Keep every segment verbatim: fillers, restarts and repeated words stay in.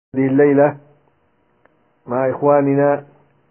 هذه الليلة مع إخواننا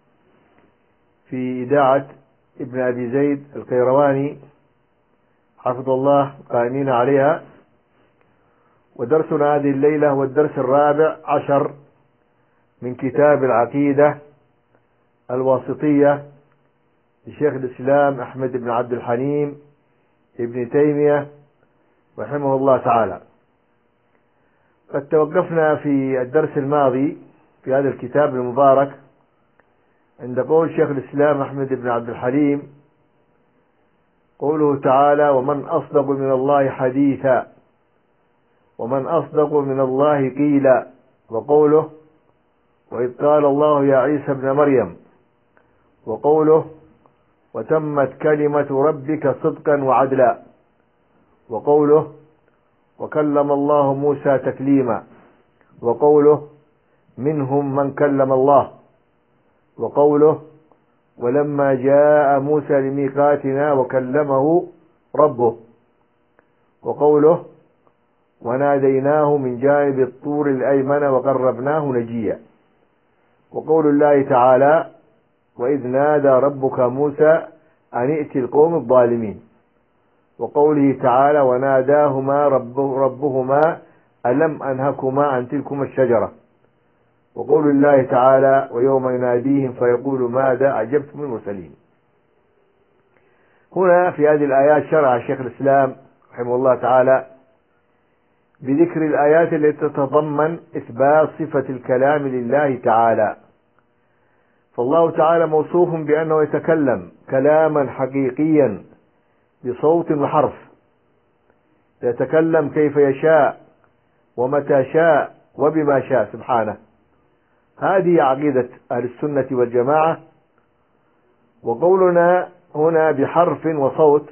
في إذاعة ابن أبي زيد القيرواني حفظ الله قائمين عليها، ودرسنا هذه الليلة هو الدرس الرابع عشر من كتاب العقيدة الواسطية لشيخ الإسلام أحمد بن عبد الحليم ابن تيمية رحمه الله تعالى. قد توقفنا في الدرس الماضي في هذا الكتاب المبارك عند قول شيخ الإسلام أحمد بن عبد الحليم قوله تعالى: ومن أصدق من الله حديثا ومن أصدق من الله قيلا، وقوله: وإذ قال الله يا عيسى ابن مريم، وقوله: وتمت كلمة ربك صدقا وعدلا، وقوله: وكلم الله موسى تكليما، وقوله: منهم من كلم الله، وقوله: ولما جاء موسى لميقاتنا وكلمه ربه، وقوله: وناديناه من جانب الطور الأيمن وقربناه نجيا، وقول الله تعالى: وإذ نادى ربك موسى أن ائت القوم الظالمين، وقوله تعالى: وناداهما ربه ربهما ألم أنهكما عن تلكما الشجرة، وقول الله تعالى: ويوم يناديهم فيقول ماذا أجبتم المرسلين. هنا في هذه الآيات شرع شيخ الإسلام رحمه الله تعالى بذكر الآيات التي تتضمن إثبات صفة الكلام لله تعالى. فالله تعالى موصوف بأنه يتكلم كلاما حقيقيا بصوت وحرف، يتكلم كيف يشاء ومتى شاء وبما شاء سبحانه. هذه عقيدة أهل السنة والجماعة. وقولنا هنا بحرف وصوت،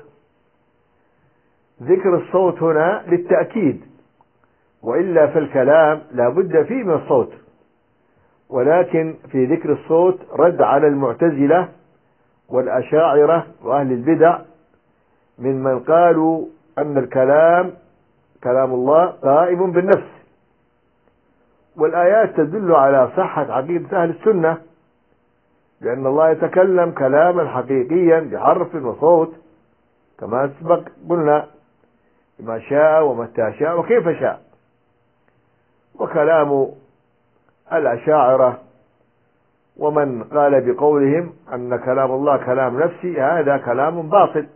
ذكر الصوت هنا للتأكيد، وإلا فالكلام لا بد فيه من الصوت، ولكن في ذكر الصوت رد على المعتزلة والأشاعرة وأهل البدع ممن قالوا أن الكلام كلام الله قائم بالنفس، والآيات تدل على صحة عقيدة أهل السنة لأن الله يتكلم كلاما حقيقيا بحرف وصوت كما سبق قلنا، بما شاء ومتى شاء وكيف شاء. وكلام الأشاعرة ومن قال بقولهم أن كلام الله كلام نفسي هذا كلام باطل،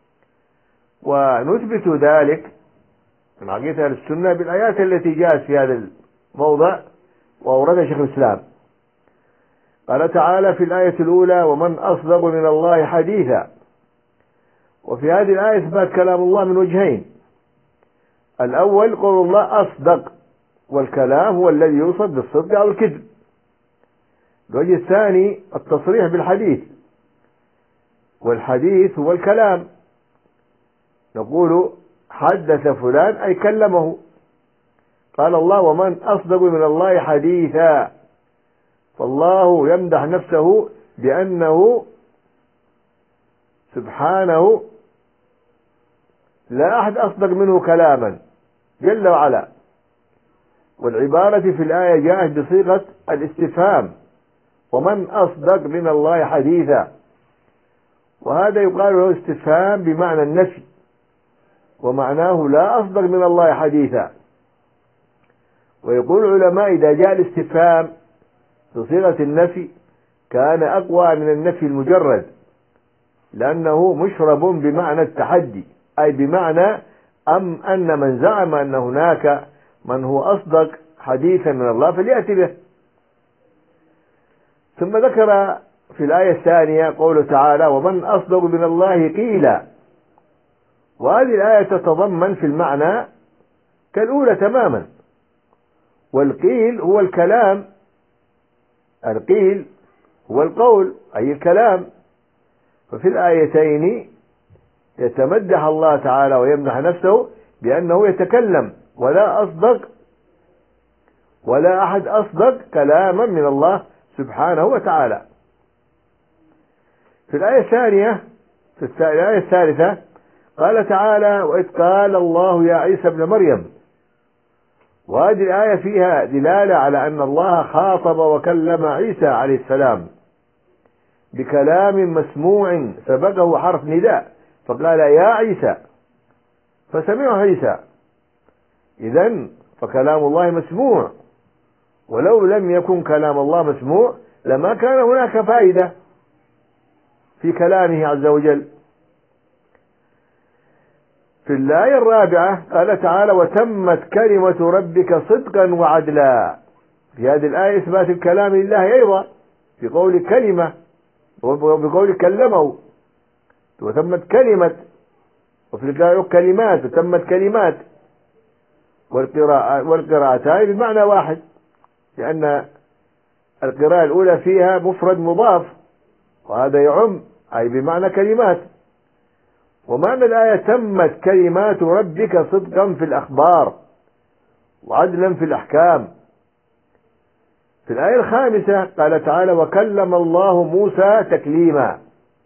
ونثبت ذلك من عقيدة أهل السنة بالآيات التي جاءت في هذا الموضع وأوردها شيخ الإسلام. قال تعالى في الآية الأولى: ومن أصدق من الله حديثا. وفي هذه الآية إثبات كلام الله من وجهين: الأول قول الله أصدق، والكلام هو الذي يوصف بالصدق أو الكذب. الوجه الثاني التصريح بالحديث، والحديث هو الكلام، نقول حدث فلان أي كلمه. قال الله: ومن أصدق من الله حديثا، فالله يمدح نفسه بأنه سبحانه لا أحد أصدق منه كلاما جل وعلا. والعبارة في الآية جاءت بصيغة الاستفهام: ومن أصدق من الله حديثا، وهذا يقال له استفهام بمعنى النفي، ومعناه لا أصدق من الله حديثا. ويقول العلماء إذا جاء الاستفهام بصيغة النفي كان أقوى من النفي المجرد، لأنه مشرب بمعنى التحدي، أي بمعنى أم أن من زعم أن هناك من هو أصدق حديثا من الله فليأتي به. ثم ذكر في الآية الثانية قوله تعالى: ومن أصدق من الله قيلا. وهذه الآية تتضمن في المعنى كالأولى تماما، والقيل هو الكلام، القيل هو القول أي الكلام. ففي الآيتين يتمدح الله تعالى ويمدح نفسه بأنه يتكلم، ولا أصدق ولا أحد أصدق كلاما من الله سبحانه وتعالى. في الآية الثانية في الآية الثالثة قال تعالى: وإذ قال الله يا عيسى ابن مريم، وهذه الآية فيها دلالة على أن الله خاطب وكلم عيسى عليه السلام بكلام مسموع سبقه حرف نداء، فقال يا عيسى، فسمعه عيسى. إذن فكلام الله مسموع، ولو لم يكن كلام الله مسموع لما كان هناك فائدة في كلامه عز وجل. في الآية الرابعة قال تعالى وتمت كلمة ربك صدقا وعدلا. في هذه الآية إثبات الكلام لله أيضا في قول كلمة وبقول كلمه، وتمت كلمة، وفي القراءة كلمات وتمت كلمات، والقراءة والقراءتان بمعنى واحد، لأن القراءة الأولى فيها مفرد مضاف وهذا يعم أي بمعنى كلمات. ومعنى الآية تمت كلمات ربك صدقا في الأخبار وعدلا في الأحكام. في الآية الخامسة قال تعالى وكلم الله موسى تكليما.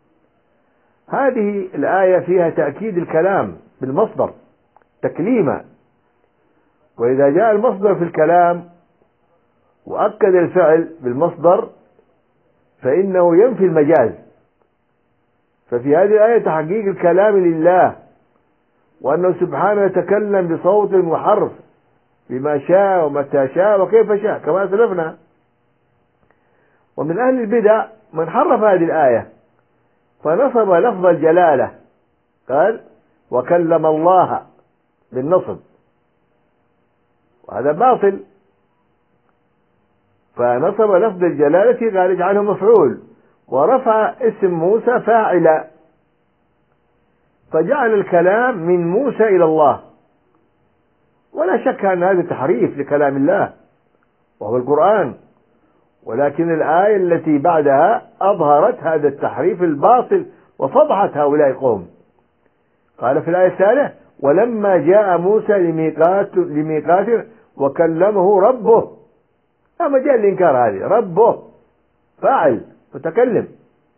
هذه الآية فيها تأكيد الكلام بالمصدر تكليما، وإذا جاء المصدر في الكلام وأكد الفعل بالمصدر فإنه ينفي المجاز. ففي هذه الآية تحقيق الكلام لله، وأنه سبحانه يتكلم بصوت وحرف بما شاء ومتى شاء وكيف شاء كما سلفنا. ومن أهل البدع من حرف هذه الآية فنصب لفظ الجلالة، قال وكلم الله بالنصب، وهذا باطل. فنصب لفظ الجلالة قال اجعله مفعول، ورفع اسم موسى فاعلا، فجعل الكلام من موسى إلى الله. ولا شك أن هذا تحريف لكلام الله وهو القرآن، ولكن الآية التي بعدها أظهرت هذا التحريف الباطل وفضحت هؤلاء القوم. قال في الآية الثالثة ولما جاء موسى لميقات لميقاتنا وكلمه ربه. لا مجال الإنكار، هذه ربه فاعل متكلم،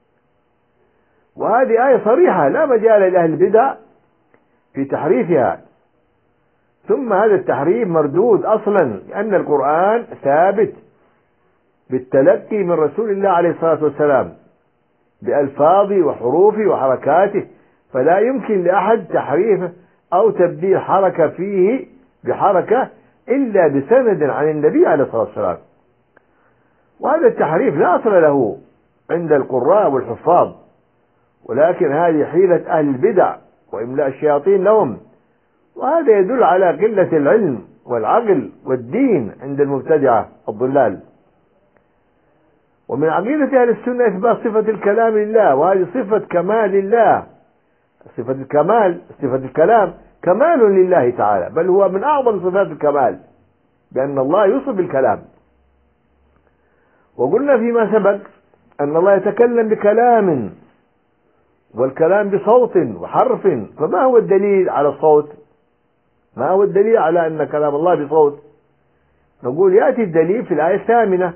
وهذه آية صريحة لا مجال لأهل البدع في تحريفها. ثم هذا التحريف مردود أصلا، لأن القرآن ثابت بالتلقي من رسول الله عليه الصلاة والسلام بألفاظه وحروفه وحركاته، فلا يمكن لأحد تحريفه أو تبديل حركة فيه بحركة إلا بسند عن النبي عليه الصلاة والسلام. وهذا التحريف لا أصل له عند القراء والحفاظ، ولكن هذه حيلة أهل البدع وإملاء الشياطين لهم، وهذا يدل على قلة العلم والعقل والدين عند المبتدعة الضلال. ومن عقيدة أهل السنة إثبات صفة الكلام لله، وهذه صفة كمال لله. صفة الكمال صفة الكلام كمال لله تعالى، بل هو من أعظم صفات الكمال، بأن الله يوصف بالكلام. وقلنا فيما سبق أن الله يتكلم بكلام، والكلام بصوت وحرف. فما هو الدليل على الصوت؟ ما هو الدليل على أن كلام الله بصوت؟ نقول يأتي الدليل في الآية الثامنة،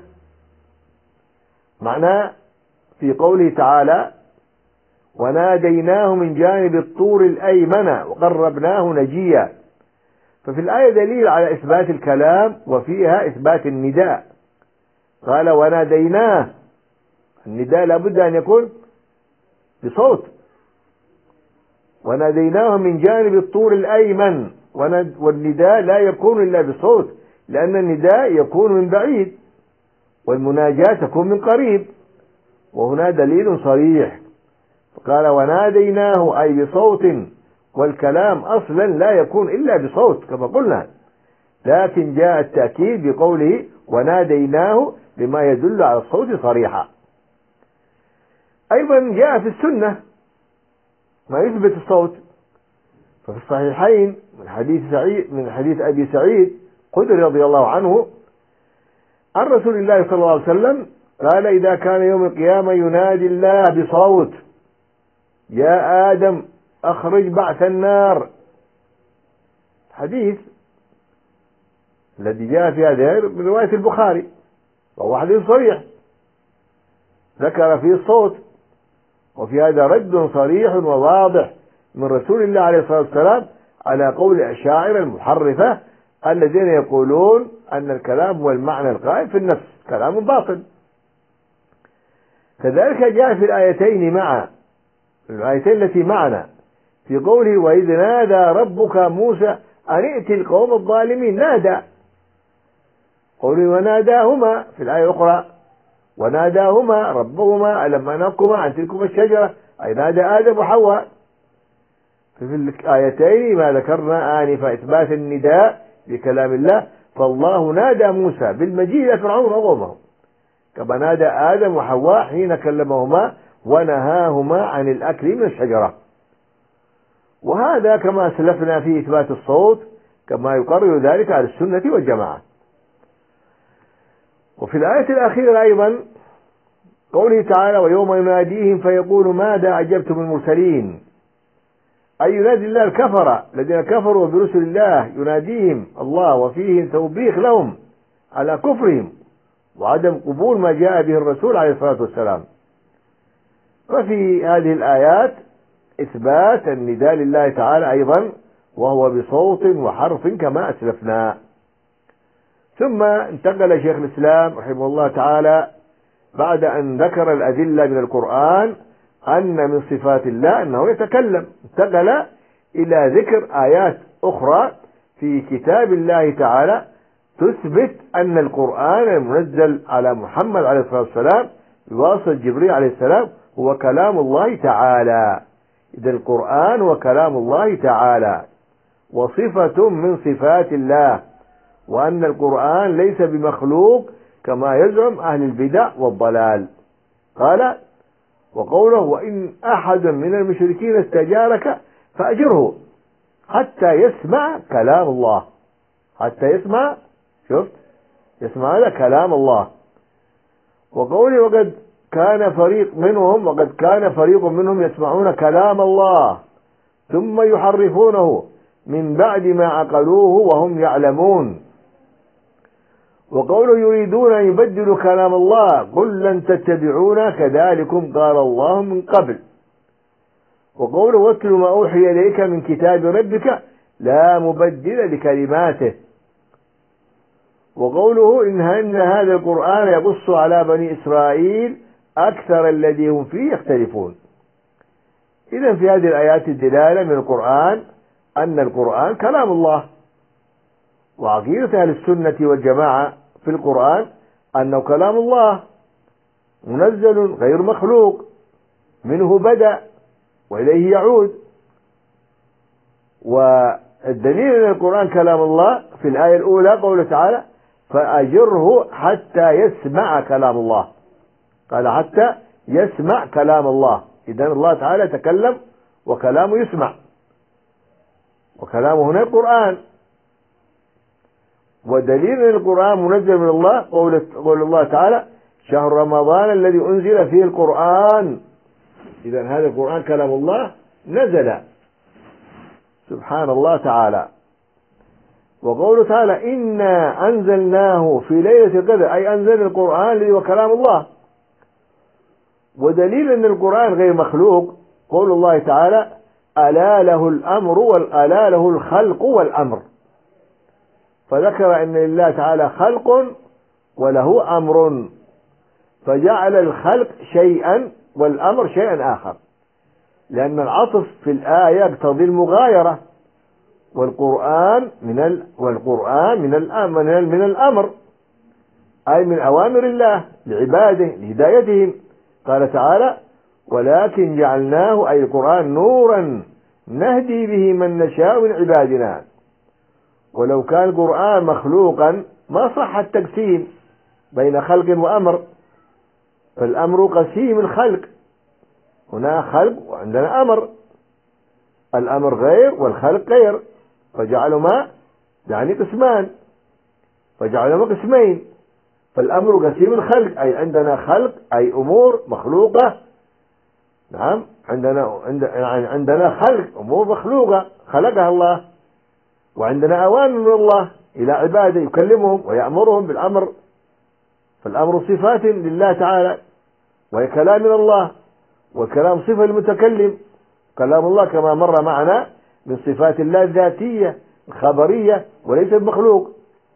معناه في قوله تعالى وناديناه من جانب الطور الأيمن وقربناه نجيا. ففي الآية دليل على إثبات الكلام وفيها إثبات النداء. قال وناديناه، النداء لابد أن يكون بصوت. وناديناه من جانب الطور الأيمن، والنداء لا يكون إلا بصوت، لأن النداء يكون من بعيد والمناجاة تكون من قريب، وهنا دليل صريح. فقال وناديناه أي بصوت، والكلام أصلا لا يكون إلا بصوت كما قلنا، لكن جاء التأكيد بقوله وناديناه بما يدل على الصوت صريحا. أيضا جاء في السنة ما يثبت الصوت، ففي الصحيحين من حديث سعيد من حديث أبي سعيد خدري رضي الله عنه عن رسول الله صلى الله عليه وسلم قال إذا كان يوم القيامة ينادي الله بصوت يا آدم أخرج بعث النار. حديث الذي جاء في هذا من رواية البخاري، وهو حديث صريح ذكر فيه الصوت، وفي هذا رد صريح وواضح من رسول الله عليه الصلاة والسلام على قول الأشاعرة المحرفة الذين يقولون أن الكلام هو المعنى القائم في النفس كلام باطل. كذلك جاء في الآيتين مع الآيتين التي معنا في قوله وإذ نادى ربك موسى أن ائت القوم الظالمين، نادى، قوله وناداهما في الآية الأخرى وناداهما ربهما ألم أنهكما عن تلكما الشجرة، أي نادى آدم وحواء. في الآيتين ما ذكرنا آنفا إثبات النداء بكلام الله، فالله نادى موسى بالمجيء إلى فرعون وقومه كما نادى آدم وحواء حين كلمهما ونهاهما عن الأكل من الشجرة. وهذا كما أسلفنا في إثبات الصوت كما يقرر ذلك على السنة والجماعة. وفي الآية الأخيرة أيضا قوله تعالى ويوم يناديهم فيقول ماذا أجبتم المرسلين، أي ينادي الله الكفر الذين كفروا برسل الله، يناديهم الله وفيه توبيخ لهم على كفرهم وعدم قبول ما جاء به الرسول عليه الصلاة والسلام. ففي هذه الآيات إثبات النداء لله تعالى أيضا وهو بصوت وحرف كما أسلفنا. ثم انتقل شيخ الإسلام رحمه الله تعالى بعد أن ذكر الأدلة من القرآن أن من صفات الله أنه يتكلم، انتقل إلى ذكر آيات أخرى في كتاب الله تعالى تثبت أن القرآن المنزل على محمد عليه الصلاة والسلام بواسطة جبريل عليه السلام هو كلام الله تعالى. إذا القرآن هو كلام الله تعالى وصفة من صفات الله، وأن القرآن ليس بمخلوق كما يزعم أهل البدع والضلال. قال وقوله وإن أحد من المشركين استجارك فأجره حتى يسمع كلام الله، حتى يسمع، شفت، يسمع هذا كلام الله. وقوله وقد كان فريق منهم وقد كان فريق منهم يسمعون كلام الله ثم يحرفونه من بعد ما عقلوه وهم يعلمون. وقوله يريدون أن يبدلوا كلام الله قل لن تتبعونا كذلكم قال الله من قبل. وقوله واتل ما أوحي إليك من كتاب ربك لا مبدل لكلماته. وقوله إن هذا القرآن يقص على بني إسرائيل أكثر الذي هم فيه يختلفون. إذن في هذه الآيات الدلالة من القرآن أن القرآن كلام الله، وعقيدة أهل السنة والجماعة في القرآن أنه كلام الله منزل غير مخلوق منه بدأ وإليه يعود. والدليل أن القرآن كلام الله في الآية الأولى قوله تعالى فأجره حتى يسمع كلام الله، قال حتى يسمع كلام الله. إذن الله تعالى تكلم وكلامه يسمع، وكلامه هنا القرآن. ودليل أن القرآن منزل من الله قول الله تعالى شهر رمضان الذي أنزل فيه القرآن. إذن هذا القرآن كلام الله نزل، سبحان الله تعالى. وقوله تعالى إنا أنزلناه في ليلة القدر، أي أنزل القرآن الذي هو كلام الله. ودليل أن القرآن غير مخلوق قول الله تعالى ألا له الأمر وألا له الخلق والأمر، فذكر أن لله تعالى خلق وله أمر، فجعل الخلق شيئا والأمر شيئا آخر، لأن العطف في الآية يقتضي المغايرة، والقرآن من ال... والقرآن من الأمر من الأمر أي من أوامر الله لعباده لهدايتهم. قال تعالى ولكن جعلناه أي القرآن نورا نهدي به من نشاء من عبادنا. ولو كان القرآن مخلوقا ما صح التقسيم بين خلق وأمر، فالأمر قسيم الخلق، هنا خلق وعندنا أمر، الأمر غير والخلق غير، فجعلهما يعني قسمان، فجعلهما قسمين. فالأمر قسيم الخلق أي عندنا خلق أي أمور مخلوقة، نعم عندنا عندنا خلق أمور مخلوقة خلقها الله، وعندنا أوامر من الله إلى عباده يكلمهم ويأمرهم بالأمر، فالأمر صفات لله تعالى وهي كلام من الله، والكلام صفة المتكلم. كلام الله كما مر معنا من صفات الله الذاتية خبرية وليس بمخلوق.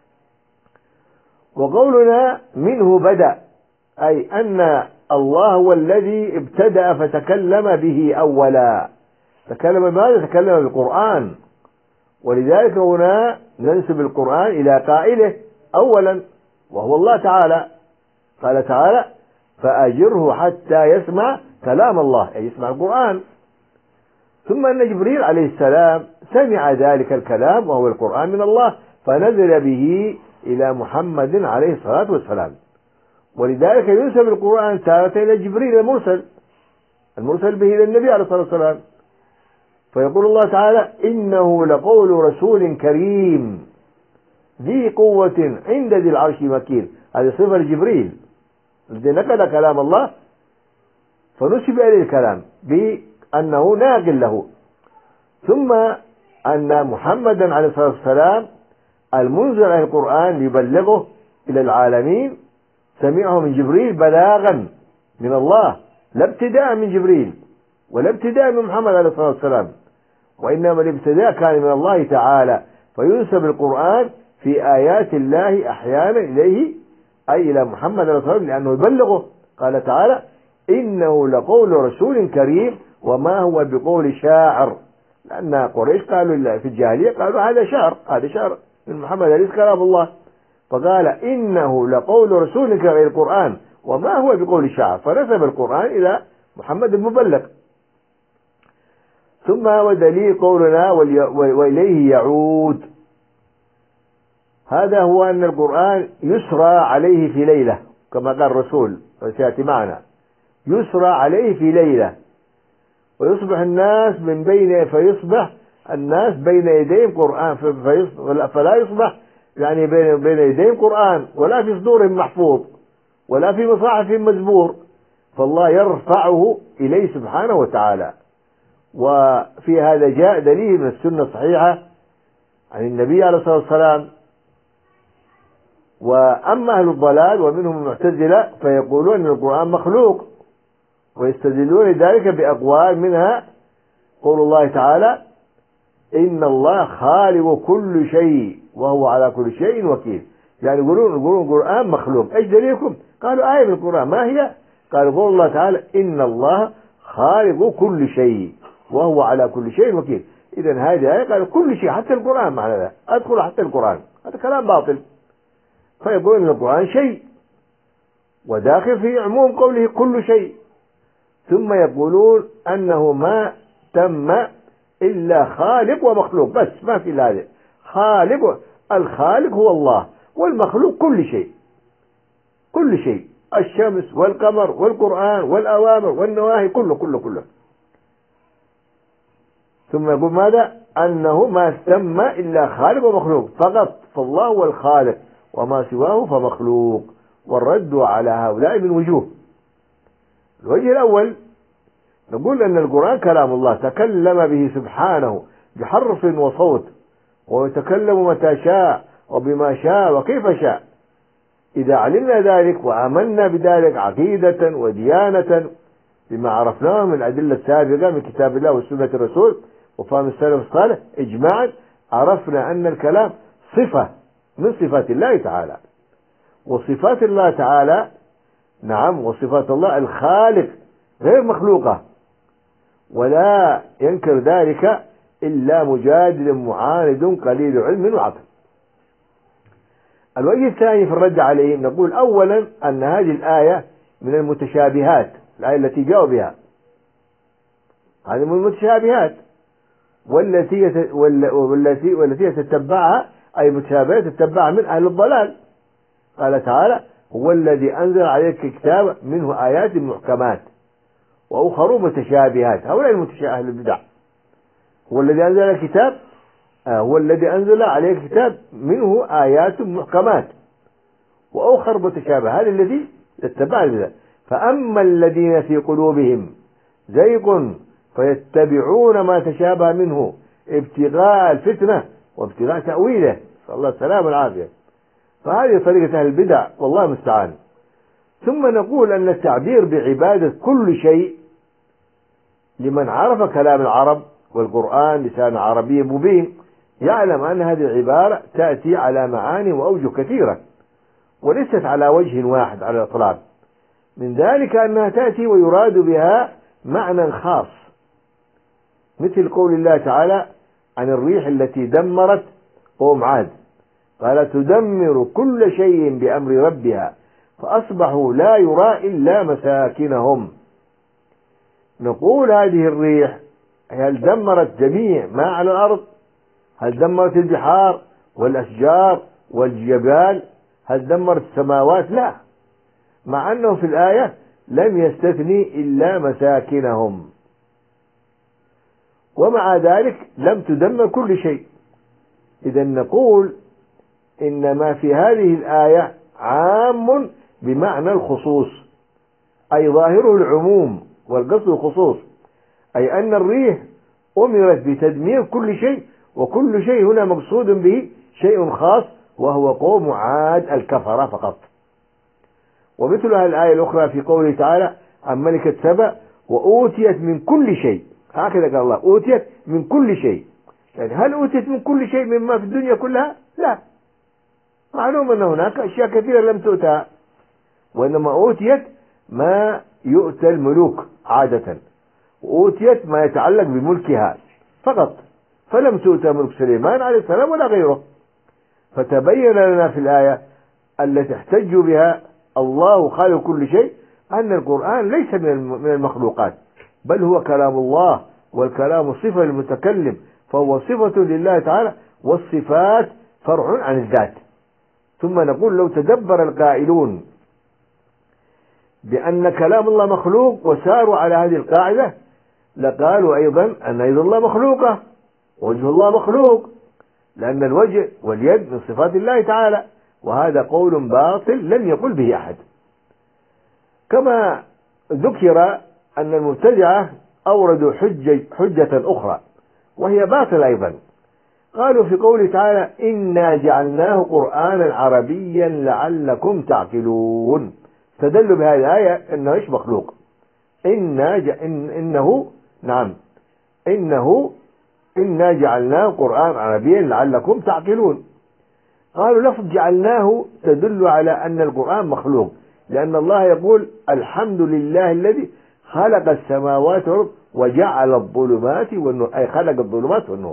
وقولنا منه بدأ، أي أن الله هو الذي ابتدأ فتكلم به أولا. تكلم بماذا؟ تكلم بالقرآن، ولذلك هنا ننسب القرآن إلى قائله أولا وهو الله تعالى. قال تعالى: فأجره حتى يسمع كلام الله، أي يسمع القرآن. ثم أن جبريل عليه السلام سمع ذلك الكلام وهو القرآن من الله، فنزل به إلى محمد عليه الصلاة والسلام. ولذلك ينسب القرآن تارة إلى جبريل المرسل المرسل به إلى النبي عليه الصلاة والسلام. فيقول الله تعالى: إنه لقول رسول كريم ذي قوة عند ذي العرش مكين. هذه صفة لجبريل الذي نقل كلام الله، فنسب إليه الكلام بأنه ناقل له. ثم أن محمدا عليه الصلاة والسلام المنزل على القرآن ليبلغه إلى العالمين سمعه من جبريل بلاغا من الله، لا ابتداء من جبريل ولا ابتداء من محمد عليه الصلاة والسلام، وإنما الابتداء كان من الله تعالى. فينسب القرآن في آيات الله أحيانا إليه، أي إلى محمد عليه الصلاة والسلام، لأنه يبلغه. قال تعالى: إنه لقول رسول كريم وما هو بقول شاعر. لأن قريش قالوا في الجاهلية قالوا هذا شعر، هذا شعر من محمد ليس كلام الله. فقال: إنه لقول رسول كريم القرآن وما هو بقول شاعر، فنسب القرآن إلى محمد المبلغ. ثم ودليل قولنا وإليه يعود، هذا هو أن القرآن يسرى عليه في ليلة كما قال الرسول وسيأتي معنا، يسرى عليه في ليلة ويصبح الناس من بين فيصبح الناس بين يديهم قرآن، فلا يصبح يعني بين بين يديهم قرآن ولا في صدورهم محفوظ ولا في مصاحف مزبور، فالله يرفعه إليه سبحانه وتعالى. وفي هذا جاء دليل من السنة الصحيحة عن النبي عليه الصلاة والسلام. وأما أهل الضلال ومنهم المعتزلة فيقولون أن القرآن مخلوق، ويستدلون ذلك بأقوال، منها قول الله تعالى: إن الله خالق كل شيء وهو على كل شيء وكيل. يعني يقولون يقولون القرآن مخلوق. إيش دليلكم؟ قالوا آية من القرآن. ما هي؟ قالوا قول الله تعالى: إن الله خالق كل شيء وهو على كل شيء وكيل. إذن هذه آية قالوا كل شيء، حتى القرآن معنى ذا، أدخل حتى القرآن، هذا كلام باطل. فيقولون أن القرآن شيء وداخل في عموم قوله كل شيء. ثم يقولون أنه ما تم إلا خالق ومخلوق، بس ما في هذا. خالق، الخالق هو الله، والمخلوق كل شيء، كل شيء، الشمس والقمر والقرآن والأوامر والنواهي، كله كله كله. ثم يقول ماذا؟ أنه ما تم إلا خالق ومخلوق فقط، فالله هو الخالق وما سواه فمخلوق. والرد على هؤلاء من وجوه. الوجه الأول نقول أن القرآن كلام الله تكلم به سبحانه بحرف وصوت، ويتكلم متى شاء وبما شاء وكيف شاء. إذا علمنا ذلك وآمنا بذلك عقيدة وديانة بما عرفناه من الأدلة السابقة من كتاب الله وسنة الرسول وفهم السلف الصالح إجماعا، عرفنا أن الكلام صفة من صفات الله تعالى. وصفات الله تعالى نعم، وصفات الله الخالق غير مخلوقة، ولا ينكر ذلك إلا مجادل معاند قليل علم وعقل. الوجه الثاني في الرد عليهم نقول أولا أن هذه الآية من المتشابهات، الآية التي جاءوا بها هذه من المتشابهات، والتي والتي والتي تتبعها أي متشابهات تتبعها من أهل الضلال. قال تعالى: هو الذي أنزل عليك الكتاب منه آيات محكمات وأخر متشابهات. هؤلاء المتشابهات البدع. هو الذي أنزل الكتاب آه هو الذي أنزل عليك الكتاب منه آيات محكمات وأخر متشابهات الذي تتبع البدع. فأما الذين في قلوبهم زيغ فيتبعون ما تشابه منه ابتغاء الفتنة وابتغاء تأويله، صلى الله السلام والعافية. فهذه طريقة أهل البدع والله المستعان. ثم نقول أن التعبير بعبادة كل شيء لمن عرف كلام العرب والقرآن لسان عربي مبين يعلم أن هذه العبارة تأتي على معاني وأوجه كثيرة وليست على وجه واحد على الإطلاق. من ذلك أنها تأتي ويراد بها معنى خاص، مثل قول الله تعالى عن الريح التي دمرت قوم عاد، قال تدمر كل شيء بأمر ربها فأصبحوا لا يرى إلا مساكنهم. نقول هذه الريح هل دمرت جميع ما على الأرض؟ هل دمرت البحار والأشجار والجبال؟ هل دمرت السماوات؟ لا، مع أنه في الآية لم يستثني إلا مساكنهم، ومع ذلك لم تدمر كل شيء. إذا نقول إن ما في هذه الآية عام بمعنى الخصوص، أي ظاهره العموم والقصد الخصوص، أي أن الريح أمرت بتدمير كل شيء، وكل شيء هنا مقصود به شيء خاص وهو قوم عاد الكفرة فقط. ومثلها الآية الأخرى في قوله تعالى عن ملكة سبأ وأوتيت من كل شيء، هكذا قال الله أوتيت من كل شيء. يعني هل أوتيت من كل شيء مما في الدنيا كلها؟ لا، معلوم أن هناك أشياء كثيرة لم تؤتى، وإنما أوتيت ما يؤتى الملوك عادة، وأوتيت ما يتعلق بملكها فقط، فلم تؤتى ملك سليمان عليه السلام ولا غيره. فتبين لنا في الآية التي احتج بها الله خالق كل شيء أن القرآن ليس من المخلوقات، بل هو كلام الله، والكلام صفة للمتكلم، فهو صفة لله تعالى، والصفات فرع عن الذات. ثم نقول لو تدبر القائلون بأن كلام الله مخلوق وساروا على هذه القاعدة لقالوا أيضا أن يد الله مخلوقة، وجه الله مخلوق، لأن الوجه واليد من صفات الله تعالى، وهذا قول باطل لم يقل به أحد. كما ذكر أن المبتدعة أوردوا حجة, حجة أخرى وهي باطل أيضا، قالوا في قوله تعالى إنا جعلناه قرآنا عربيا لعلكم تعقلون، استدلوا بهذه الآية أنه إيش مخلوق. إنا ج... إن... إنه نعم إنه إنا جعلناه قرآن عربيا لعلكم تعقلون. قالوا لفظ جعلناه تدل على أن القرآن مخلوق، لأن الله يقول الحمد لله الذي خلق السماوات والأرض وجعل الظلمات والنور، أي خلق الظلمات والنور،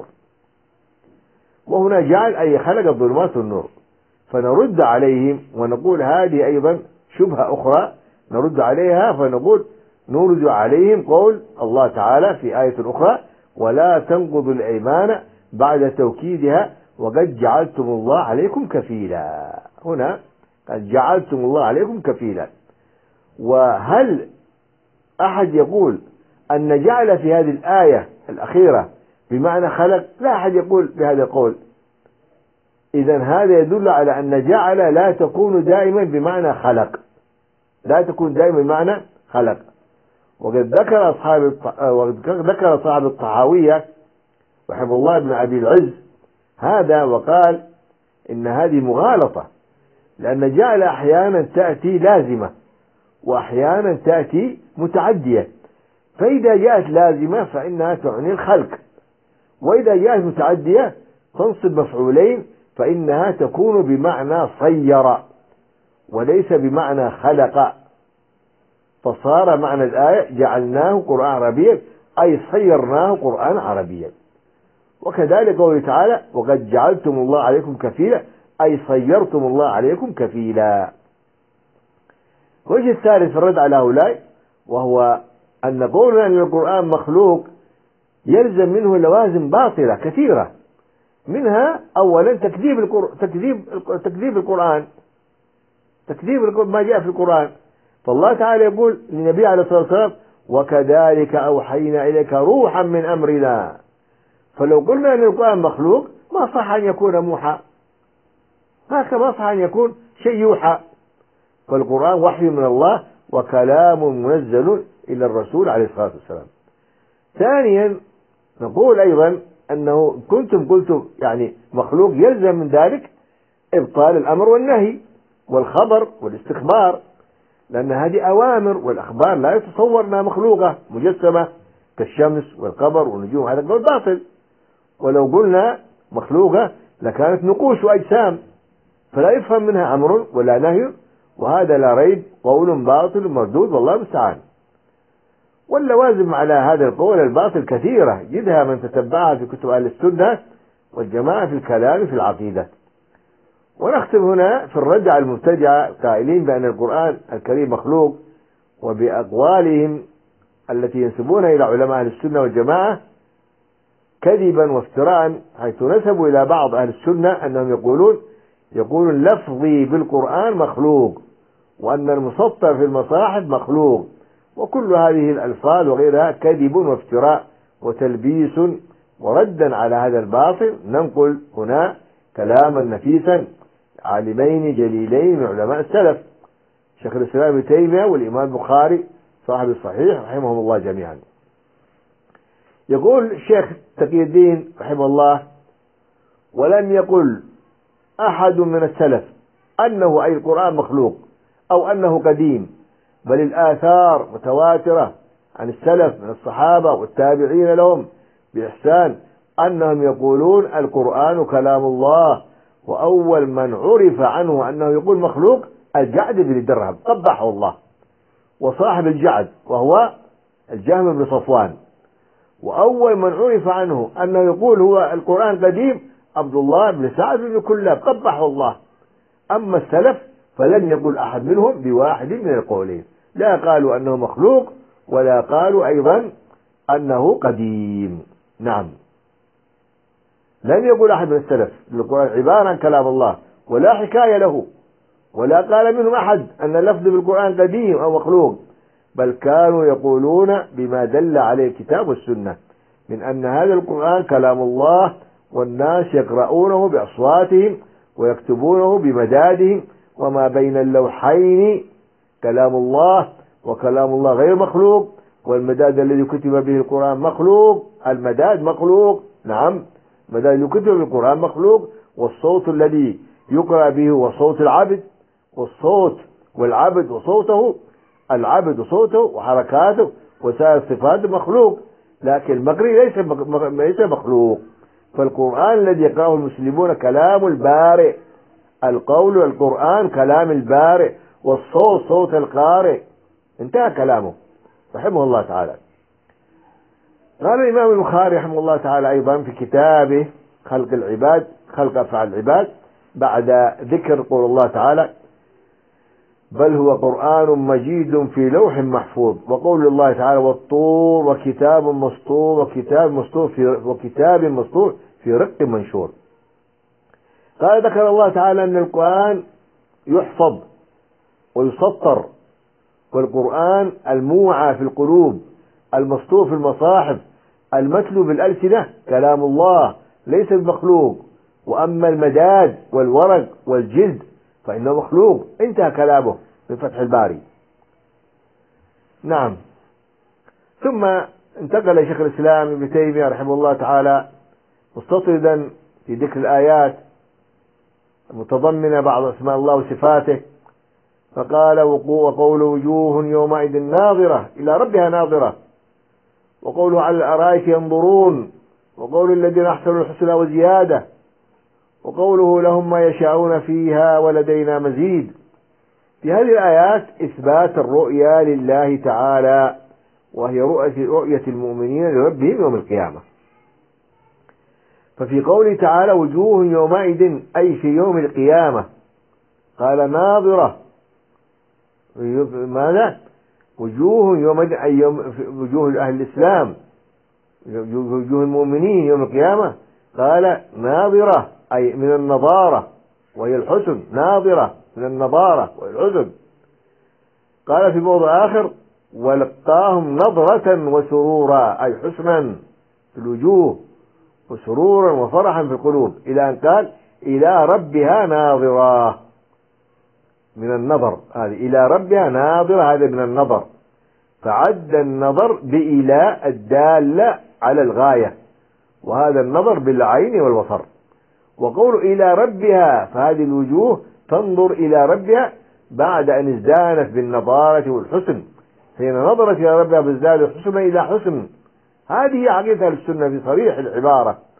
وهنا جعل أي خلق الظلمات والنور. فنرد عليهم ونقول هذه أيضا شبهة أخرى نرد عليها، فنقول نرد عليهم قول الله تعالى في آية أخرى ولا تنقضوا الأيمان بعد توكيدها وقد جعلتم الله عليكم كفيلا. هنا قد جعلتم الله عليكم كفيلا. وهل أحد يقول أن جعل في هذه الآية الأخيرة بمعنى خلق؟ لا أحد يقول بهذا القول. إذن هذا يدل على أن جعل لا تكون دائما بمعنى خلق، لا تكون دائما بمعنى خلق. وقد ذكر أصحاب وقد ذكر صاحب الطحاوية رحمه الله بن أبي العز هذا، وقال إن هذه مغالطة، لأن جعل أحيانا تأتي لازمة وأحيانا تأتي متعدية، فإذا جاءت لازمة فإنها تعني الخلق، وإذا جاءت متعدية تنصب مفعولين فإنها تكون بمعنى صير وليس بمعنى خلق. فصار معنى الآية جعلناه قرآن عربيا أي صيرناه قرآن عربيا. وكذلك قوله تعالى وقد جعلتم الله عليكم كفيلا أي صيرتم الله عليكم كفيلا. الوجه الثالث في الرد على هؤلاء وهو أن قولنا أن القرآن مخلوق يلزم منه لوازم باطلة كثيرة، منها أولا تكذيب القرآن تكذيب تكذيب القرآن تكذيب ما جاء في القرآن. فالله تعالى يقول للنبي عليه الصلاة والسلام وكذلك أوحينا إليك روحا من أمرنا. فلو قلنا أن القرآن مخلوق ما صح أن يكون موحى، هكذا ما صح أن يكون شيء يوحى. فالقرآن وحي من الله وكلام منزل إلى الرسول عليه الصلاة والسلام. ثانيا نقول أيضا أنه كنتم قلتم يعني مخلوق يلزم من ذلك إبطال الأمر والنهي والخبر والاستخبار، لأن هذه أوامر والأخبار لا يتصور أنها مخلوقة مجسمة كالشمس والقمر والنجوم، هذا قول باطل. ولو قلنا مخلوقة لكانت نقوش وأجسام، فلا يفهم منها أمر ولا نهي، وهذا لا ريب قول باطل مردود والله المستعان. واللوازم على هذا القول الباطل كثيرة جدها من تتبعها في كتب أهل السنة والجماعة في الكلام في العقيدة. ونختم هنا في الرد على المبتدعة القائلين بأن القرآن الكريم مخلوق، وبأقوالهم التي ينسبونها إلى علماء أهل السنة والجماعة كذبا وافتراء، حيث نسبوا إلى بعض أهل السنة أنهم يقولون يقول اللفظي بالقرآن مخلوق، وأن المسطر في المصاحف مخلوق، وكل هذه الألفاظ وغيرها كذب وافتراء وتلبيس. وردا على هذا الباطل ننقل هنا كلاما نفيسا عالمين جليلين من علماء السلف، شيخ الإسلام ابن تيمية والإمام البخاري صاحب الصحيح رحمهم الله جميعا. يقول الشيخ تقي الدين رحمه الله: ولم يقل أحد من السلف أنه أي القرآن مخلوق أو أنه قديم، بل الآثار متواترة عن السلف من الصحابة والتابعين لهم بإحسان أنهم يقولون القرآن كلام الله. وأول من عرف عنه أنه يقول مخلوق الجعد بن درهم قبحه الله، وصاحب الجعد وهو الجهم بن صفوان. وأول من عرف عنه أنه يقول هو القرآن قديم عبد الله بن سعد بن كلاب قبحه الله. أما السلف فلم يقل أحد منهم بواحد من القولين، لا قالوا أنه مخلوق ولا قالوا أيضا أنه قديم. نعم، لم يقل أحد من السلف القرآن عبارة عن كلام الله ولا حكاية له، ولا قال منهم أحد أن اللفظ بالقرآن قديم أو مخلوق، بل كانوا يقولون بما دل عليه الكتاب والسنة من أن هذا القرآن كلام الله، والناس يقرؤونه بأصواتهم ويكتبونه بمدادهم، وما بين اللوحين كلام الله، وكلام الله غير مخلوق، والمداد الذي كتب به القرآن مخلوق، المداد مخلوق. نعم، المداد الذي كتب به القرآن مخلوق، والصوت الذي يقرأ به هو صوت العبد، والصوت والعبد وصوته، العبد وصوته وحركاته وسائر الصفات مخلوق، لكن المقري ليس ليس مخلوق. فالقرآن الذي يقرأه المسلمون كلام البارئ، القول والقرآن كلام البارئ، والصوت صوت القارئ، انتهى كلامه رحمه الله تعالى. قال الإمام البخاري رحمه الله تعالى أيضا في كتابه خلق العباد خلق أفعال العباد بعد ذكر قول الله تعالى: بل هو قرآن مجيد في لوح محفوظ، وقول الله تعالى: والطور وكتاب مسطور وكتاب مسطور في وكتاب مسطور في رق منشور. قال ذكر الله تعالى أن القرآن يحفظ ويسطر، والقرآن الموعى في القلوب المسطور في المصاحف المتلو بالألسنة كلام الله ليس بمخلوق. وأما المداد والورق والجلد فإنه مخلوق، انتهى كلامه من فتح الباري. نعم. ثم انتقل شيخ الإسلام ابن تيمية رحمه الله تعالى مستطردا في ذكر الآيات المتضمنة بعض أسماء الله وصفاته، فقال: وقول وجوه يومئذ ناظرة إلى ربها ناظرة، وقوله على الأرائك ينظرون، وقول الذين أحسنوا الحسنى وزيادة، وقوله لهم ما يشاءون فيها ولدينا مزيد. في هذه الآيات إثبات الرؤيا لله تعالى، وهي رؤية المؤمنين لربهم يوم القيامة. ففي قوله تعالى وجوه يومئذ أي في يوم القيامة، قال ناظرة، ماذا؟ وجوه يومئذ أي يوم وجوه أهل الإسلام، وجوه المؤمنين يوم القيامة، قال ناظرة أي من النظارة وهي الحسن، ناظرة من النظارة والحسن. قال في موضع آخر ولقاهم نظرة وسرورا أي حسنا في الوجوه وسرورا وفرحا في القلوب، إلى أن قال إلى ربها ناظرة من النظر، هذه إلى ربها ناظرة هذا من النظر، فعد النظر بإلى الدالة على الغاية، وهذا النظر بالعين والبصر. وقول إلى ربها فهذه الوجوه تنظر إلى ربها بعد أن ازدانت بالنظارة والحسن، حين نظرت إلى ربها بازداد الحسن إلى حسن. هذه عقيدة السنة في صريح العبارة،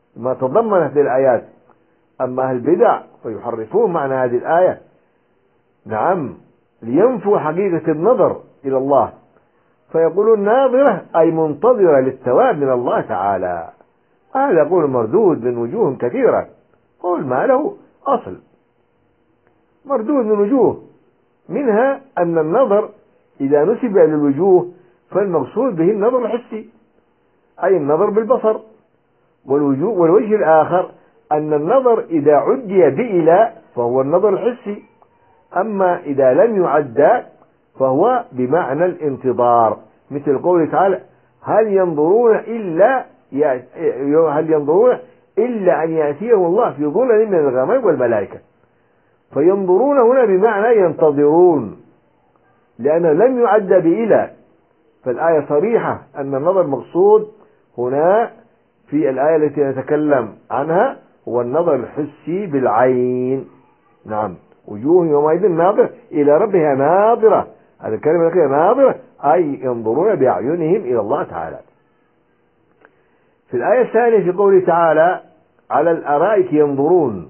ما تضمنت الآيات. أما أهل البدع فيحرفون معنى هذه الآية، نعم، لينفوا حقيقة النظر إلى الله، فيقولون ناظرة أي منتظرة للثواب من الله تعالى. هذا يقول مردود من وجوه كثيرة، قول ما له أصل، مردود من وجوه، منها أن النظر إذا نسب إلى الوجوه فالمقصود به النظر الحسي، أي النظر بالبصر، والوجوه والوجه الآخر أن النظر إذا عدي بإلى فهو النظر الحسي، أما إذا لم يعد فهو بمعنى الانتظار، مثل قوله تعالى هل ينظرون إلا هل ينظرون إلا أن يأتيهم الله في ظلل من الغمام والملائكة. فينظرون هنا بمعنى ينتظرون، لأنه لم يعد بإلى، فالآية صريحة أن النظر مقصود هنا في الآية التي نتكلم عنها هو النظر الحسي بالعين. نعم، وجوه يومئذ ناظرة إلى ربها ناظرة، هذه الكلمة الأخيرة ناظرة أي ينظرون بأعينهم إلى الله تعالى. في الآية الثانية في قوله تعالى على الأرائك ينظرون،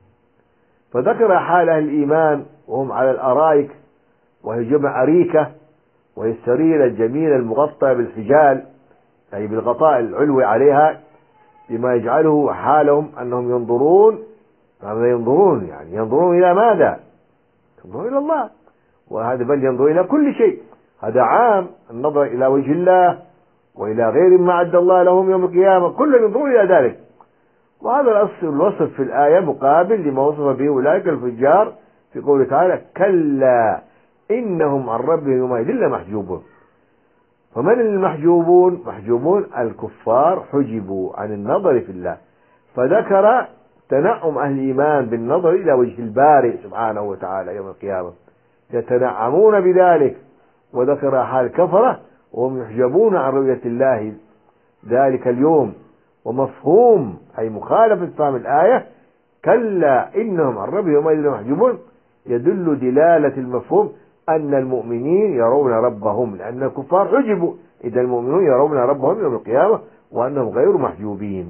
فذكر حال أهل الإيمان وهم على الأرائك، وهي جمع أريكة، وهي السريرة الجميلة المغطاة بالحجال، أي بالغطاء العلوي عليها، بما يجعله حالهم أنهم ينظرون. ماذا ينظرون؟ يعني ينظرون إلى ماذا؟ ينظرون إلى الله، وهذا بل ينظرون إلى كل شيء، هذا عام، النظر إلى وجه الله وإلى غير ما عد الله لهم يوم القيامة، كل ينظرون إلى ذلك. وهذا الوصف في الآية مقابل لما وصف به أولئك الفجار في قوله تعالى كلا إنهم عن ربهم يومئذ لمحجوبون. فمن المحجوبون؟ محجوبون الكفار، حجبوا عن النظر في الله، فذكر تنعم أهل الإيمان بالنظر إلى وجه البارئ سبحانه وتعالى يوم القيامة، يتنعمون بذلك، وذكر حال كفرة وهم يحجبون عن رؤية الله ذلك اليوم. ومفهوم أي مخالفة فهم الآية كلا إنهم عن ربهم يومئذ لمحجوبون يدل دلالة المفهوم أن المؤمنين يرون ربهم، لأن الكفار حجبوا، إذا المؤمنون يرون ربهم يوم القيامة وأنهم غير محجوبين.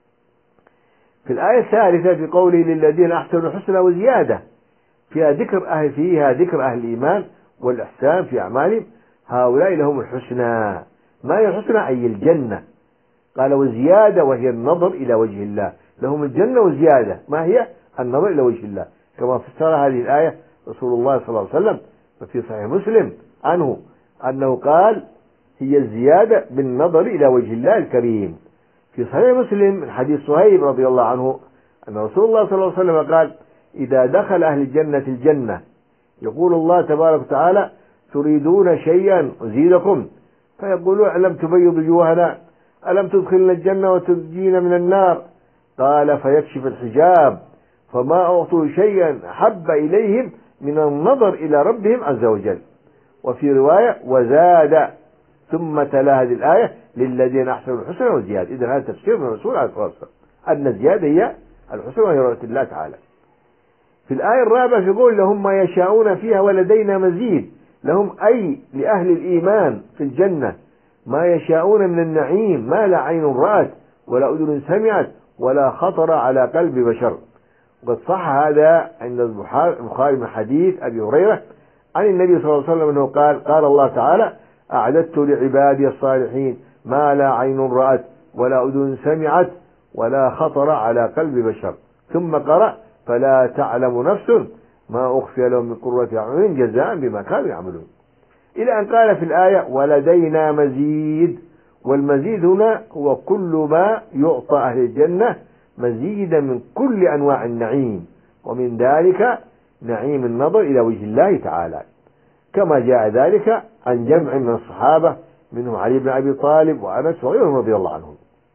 في الآية الثالثة في قوله للذين أحسنوا الحسنى وزيادة، فيها ذكر أهل فيها ذكر أهل الإيمان والإحسان في أعمالهم، هؤلاء لهم الحسنى. ما هي الحسنى؟ أي الجنة. قال وزيادة وهي النظر إلى وجه الله، لهم الجنة وزيادة، ما هي؟ النظر إلى وجه الله، كما فسر هذه الآية رسول الله صلى الله عليه وسلم في صحيح مسلم عنه أنه قال هي الزيادة بالنظر إلى وجه الله الكريم. في صحيح مسلم من حديث صهيب رضي الله عنه أن رسول الله صلى الله عليه وسلم قال إذا دخل أهل الجنة الجنة يقول الله تبارك وتعالى تريدون شيئا أزيدكم، فيقولون ألم تبيض وجوهنا، ألم تدخلنا الجنة وتنجينا من النار، قال فيكشف الحجاب فما أعطوا شيئا أحب إليهم من النظر إلى ربهم عز وجل. وفي رواية وزاد، ثم تلا هذه الآية للذين أحسنوا الحسنى وزيادة. إذن هذا تفسير من الرسول عليه الصلاة والسلام أن الزيادة هي الحسنى وهي رؤية الله تعالى. في الآية الرابعة يقول لهم ما يشاءون فيها ولدينا مزيد، لهم أي لأهل الإيمان في الجنة ما يشاءون من النعيم ما لا عين رأت ولا أذن سمعت ولا خطر على قلب بشر. وقد صح هذا عند البخاري من حديث أبي هريرة عن النبي صلى الله عليه وسلم أنه قال قال الله تعالى أعددت لعبادي الصالحين ما لا عين رأت ولا أذن سمعت ولا خطر على قلب بشر، ثم قرأ فلا تعلم نفس ما أخفي لهم من قرة أعين جزاء بما كانوا يعملون، إلى أن قال في الآية ولدينا مزيد. والمزيد هنا هو كل ما يعطى أهل الجنة مزيدا من كل أنواع النعيم، ومن ذلك نعيم النظر إلى وجه الله تعالى، كما جاء ذلك عن جمع من الصحابة منهم علي بن أبي طالب وأنس وغيرهم رضي الله عنهم.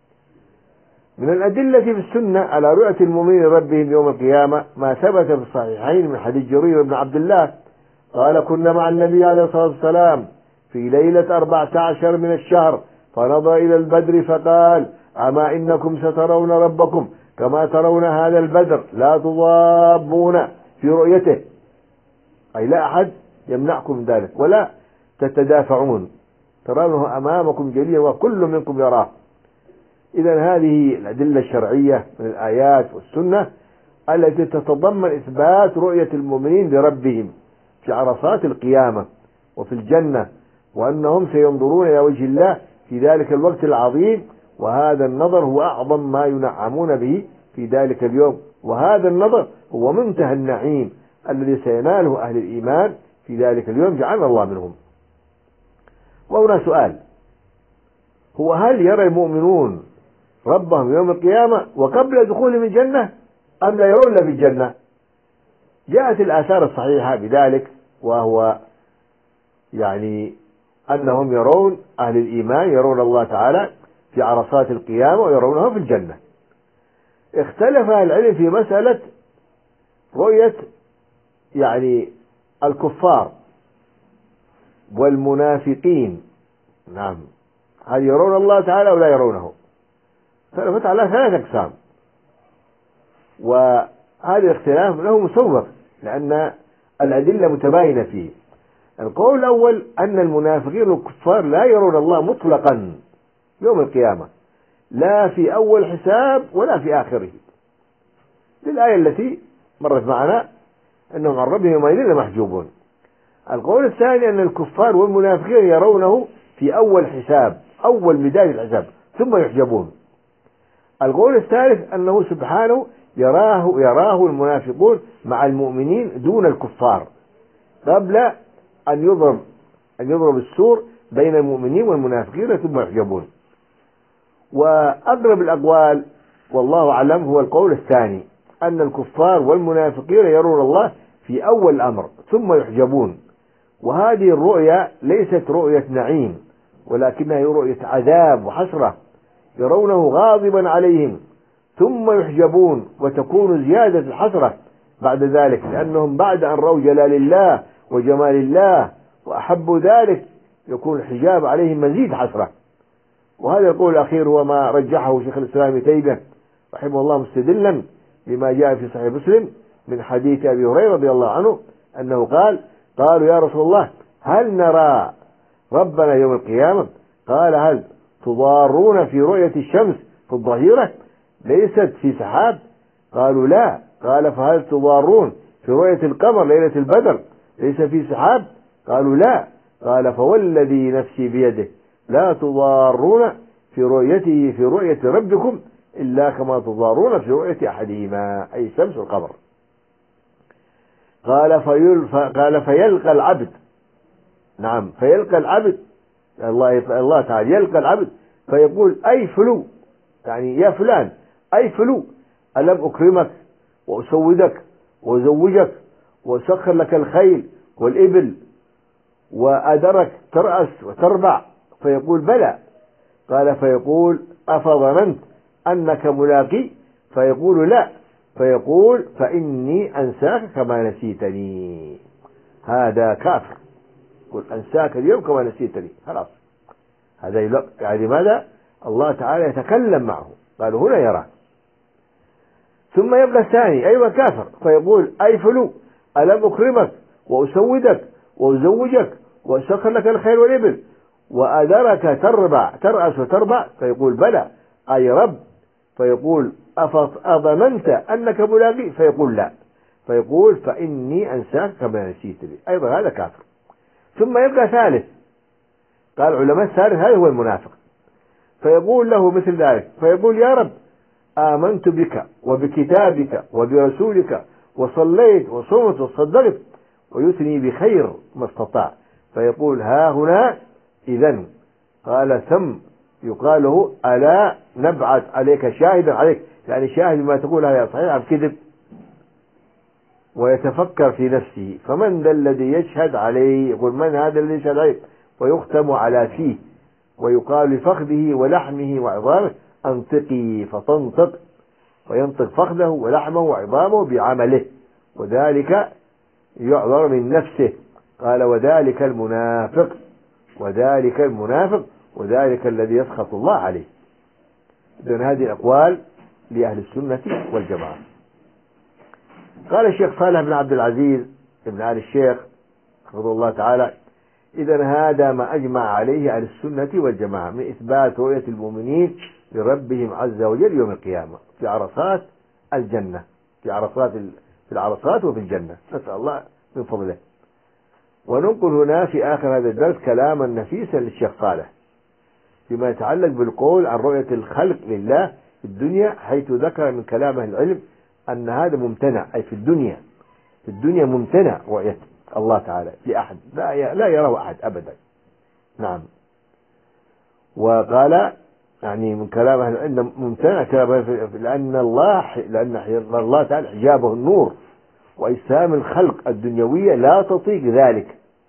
من الأدلة في السنة على رؤية المؤمنين ربهم يوم القيامة ما ثبت في الصحيحين من حديث جرير بن عبد الله قال كنا مع النبي عليه الصلاة والسلام في ليلة أربعة عشر من الشهر فنظر إلى البدر فقال أما إنكم سترون ربكم كما ترون هذا البدر لا تضامون في رؤيته، أي لا أحد يمنعكم من ذلك ولا تتدافعون، ترونه أمامكم جليا وكل منكم يراه. إذا هذه الأدلة الشرعية من الآيات والسنة التي تتضمن إثبات رؤية المؤمنين لربهم في عرصات القيامة وفي الجنة، وأنهم سينظرون إلى وجه الله في ذلك الوقت العظيم، وهذا النظر هو أعظم ما ينعمون به في ذلك اليوم، وهذا النظر هو منتهى النعيم الذي سيناله أهل الإيمان في ذلك اليوم، جعلنا الله منهم. وهنا سؤال: هو هل يرى المؤمنون ربهم يوم القيامة وقبل دخولهم الجنة أم لا يرون في الجنة؟ جاءت الآثار الصحيحة بذلك، وهو يعني أنهم يرون، أهل الإيمان يرون الله تعالى في عرصات القيامة ويرونه في الجنة. اختلف أهل العلم في مسألة رؤية يعني الكفار والمنافقين، نعم، هل يرون الله تعالى أو لا يرونه؟ اختلفت على ثلاث أقسام، وهذا الاختلاف له مسوغ لأن الأدلة متباينة فيه. القول الأول أن المنافقين والكفار لا يرون الله مطلقا يوم القيامة، لا في أول حساب ولا في آخره، للآية التي مرت معنا أنهم عن ربهم يومئذ محجوبون. القول الثاني أن الكفار والمنافقين يرونه في أول حساب، أول بداية الحساب، ثم يحجبون. القول الثالث أنه سبحانه يراه يراه المنافقون مع المؤمنين دون الكفار قبل أن يضرب أن يضرب السور بين المؤمنين والمنافقين ثم يحجبون. وأقرب الأقوال والله أعلم هو القول الثاني، أن الكفار والمنافقين يرون الله في أول الأمر ثم يحجبون، وهذه الرؤية ليست رؤية نعيم ولكنها رؤية عذاب وحسرة، يرونه غاضبا عليهم ثم يحجبون، وتكون زيادة الحسرة بعد ذلك، لأنهم بعد أن رأوا جلال الله وجمال الله وأحبوا ذلك يكون الحجاب عليهم مزيد حسرة. وهذا القول الأخير هو ما رجحه شيخ الإسلام ابن تيمية رحمه الله مستدلا بما جاء في صحيح مسلم من حديث أبي هريرة رضي الله عنه أنه قال: قالوا يا رسول الله هل نرى ربنا يوم القيامة؟ قال: هل تضارون في رؤية الشمس في الظهيرة ليست في سحاب؟ قالوا لا. قال: فهل تضارون في رؤية القمر ليلة البدر ليس في سحاب؟ قالوا لا. قال: فوالذي نفسي بيده لا تضارون في رؤيته في رؤية ربكم إلا كما تضارون في رؤية أحدهما، أي الشمس والقمر. قال فيل قال فيلقى العبد، نعم، فيلقى العبد الله الله تعالى يلقى العبد فيقول: أي فلو، يعني يا فلان، أي فلو، ألم أكرمك وأسودك وأزوجك وأسخر لك الخيل والإبل وأدرك ترأس وتربع؟ فيقول: بلى. قال: فيقول: أفظننت أنك ملاقي؟ فيقول: لا. فيقول: فإني أنساك كما نسيتني. هذا كافر، قل أنساك اليوم كما نسيتني، خلاص. هذا يعني ماذا؟ الله تعالى يتكلم معه، قال هنا يرى. ثم يبقى الثاني أيوة كافر، فيقول: أي فلو، ألم أكرمك وأسودك وأزوجك وأسخر لك الخيل والإبل وأدرك تربع ترأس وتربع؟ فيقول: بلى. أي رب؟ فيقول: أظننت أنك ملاقي؟ فيقول: لا. فيقول: فإني أنساك كما نسيتني، أيضا هذا كافر. ثم يبقى ثالث، قال العلماء الثالث هذا هو المنافق، فيقول له مثل ذلك، فيقول: يا رب، آمنت بك وبكتابك وبرسولك وصليت وصمت وصدقت، ويثني بخير ما استطاع. فيقول: ها هنا إذن. قال: ثم يقال له: ألا نبعث عليك شاهدا عليك، يعني شاهد ما تقول هذا صحيح أم كذب؟ ويتفكر في نفسه: فمن ذا الذي يشهد عليه؟ يقول: من هذا الذي يشهد عليه؟ ويختم على فيه، ويقال لفخذه ولحمه وعظامه: أنطقي، فتنطق، وينطق فخذه ولحمه وعظامه بعمله، وذلك يعذر من نفسه. قال: وذلك المنافق، وذلك المنافق، وذلك الذي يسخط الله عليه. إذن هذه الأقوال لأهل السنة والجماعة. قال الشيخ صالح بن عبد العزيز ابن آل الشيخ حفظه الله تعالى: إذن هذا ما أجمع عليه أهل السنة والجماعة من إثبات رؤية المؤمنين لربهم عز وجل يوم القيامة في عرصات الجنة، في عرصات في العرصات وفي الجنة، نسأل الله من فضله. وننقل هنا في آخر هذا الدرس كلاما نفيسا للشيخ صالح فيما يتعلق بالقول عن رؤية الخلق لله في الدنيا، حيث ذكر من كلام أهل العلم أن هذا ممتنع، أي في الدنيا في الدنيا ممتنع رؤية الله تعالى لأحد، لا لا يراه أحد أبدا. نعم. وقال يعني من كلام أهل العلم ممتنع لأن الله لأن الله تعالى حجابه النور، وإجسام الخلق الدنيوية لا تطيق ذلك.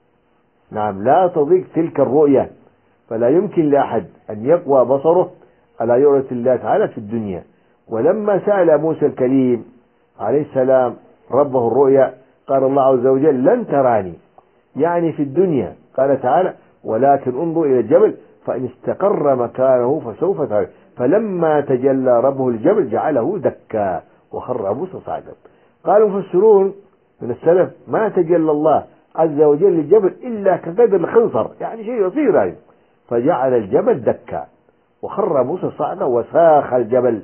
نعم، لا تطيق تلك الرؤية، فلا يمكن لأحد أن يقوى بصره على رؤية الله تعالى في الدنيا. ولما سأل موسى الكليم عليه السلام ربه الرؤيا قال الله عز وجل لن تراني، يعني في الدنيا. قال تعالى ولكن انظر إلى الجبل فإن استقر مكانه فسوف ترى. فلما تجلى ربه الجبل جعله دكا وخر موسى صعدا. قال المفسرون من السلف ما تجلى الله عز وجل للجبل إلا كقدر الخنصر، يعني شيء يصير يعني، فجعل الجبل دكا وخر موسى صعدا وساخ الجبل.